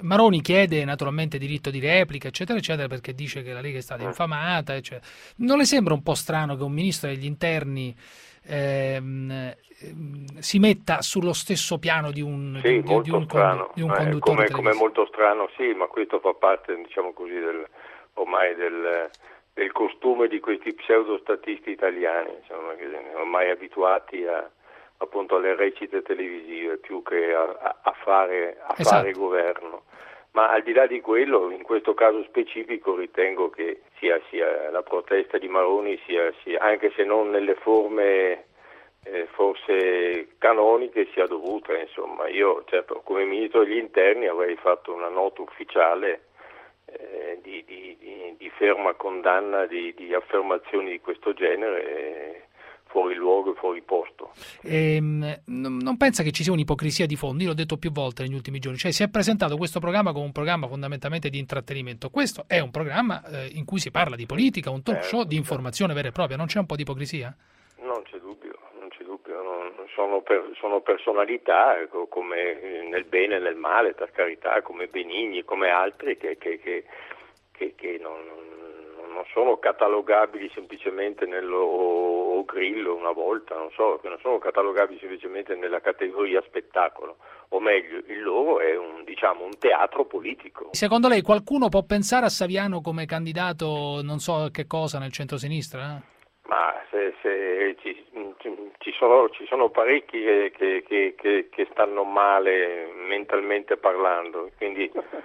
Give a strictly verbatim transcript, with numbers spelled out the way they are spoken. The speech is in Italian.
Maroni chiede naturalmente diritto di replica, eccetera, eccetera, perché dice che la Lega è stata infamata, eccetera. Non le sembra un po' strano che un ministro degli interni ehm, ehm, si metta sullo stesso piano di un, di Sì, un, di un- di molto un condu- strano, di un eh, conduttore come, come televisivo? molto strano, sì, ma questo fa parte, diciamo così, del, ormai del, del costume di questi pseudostatisti italiani, insomma, che ormai abituati a, appunto alle recite televisive più che a, a- a fare, a fare Esatto. governo. Ma al di là di quello, in questo caso specifico ritengo che sia, sia la protesta di Maroni, sia, sia, anche se non nelle forme eh, forse canoniche, sia dovuta. Insomma, io certo, come ministro degli interni avrei fatto una nota ufficiale eh, di, di, di, di ferma condanna di, di affermazioni di questo genere, eh, fuori luogo e fuori posto. Ehm, non non pensa che ci sia un'ipocrisia di fondo? Io l'ho detto più volte negli ultimi giorni, cioè si è presentato questo programma come un programma fondamentalmente di intrattenimento. Questo è un programma eh, in cui si parla di politica, un talk show Certo, di certo. informazione vera e propria. Non c'è un po' di ipocrisia? Non c'è dubbio, non c'è dubbio, non- sono, per- sono personalità, ecco, come eh, nel bene e nel male, per carità, come Benigni, come altri che, che- che- che- che non, non sono catalogabili semplicemente nello o, o Grillo una volta, non so, che non sono catalogabili semplicemente nella categoria spettacolo, o meglio, il loro è un, diciamo, un teatro politico. Secondo lei qualcuno può pensare a Saviano come candidato non so che cosa nel centrosinistra? Eh? Ma se, se ci, ci sono, ci sono parecchi che, che, che, che stanno male mentalmente parlando, quindi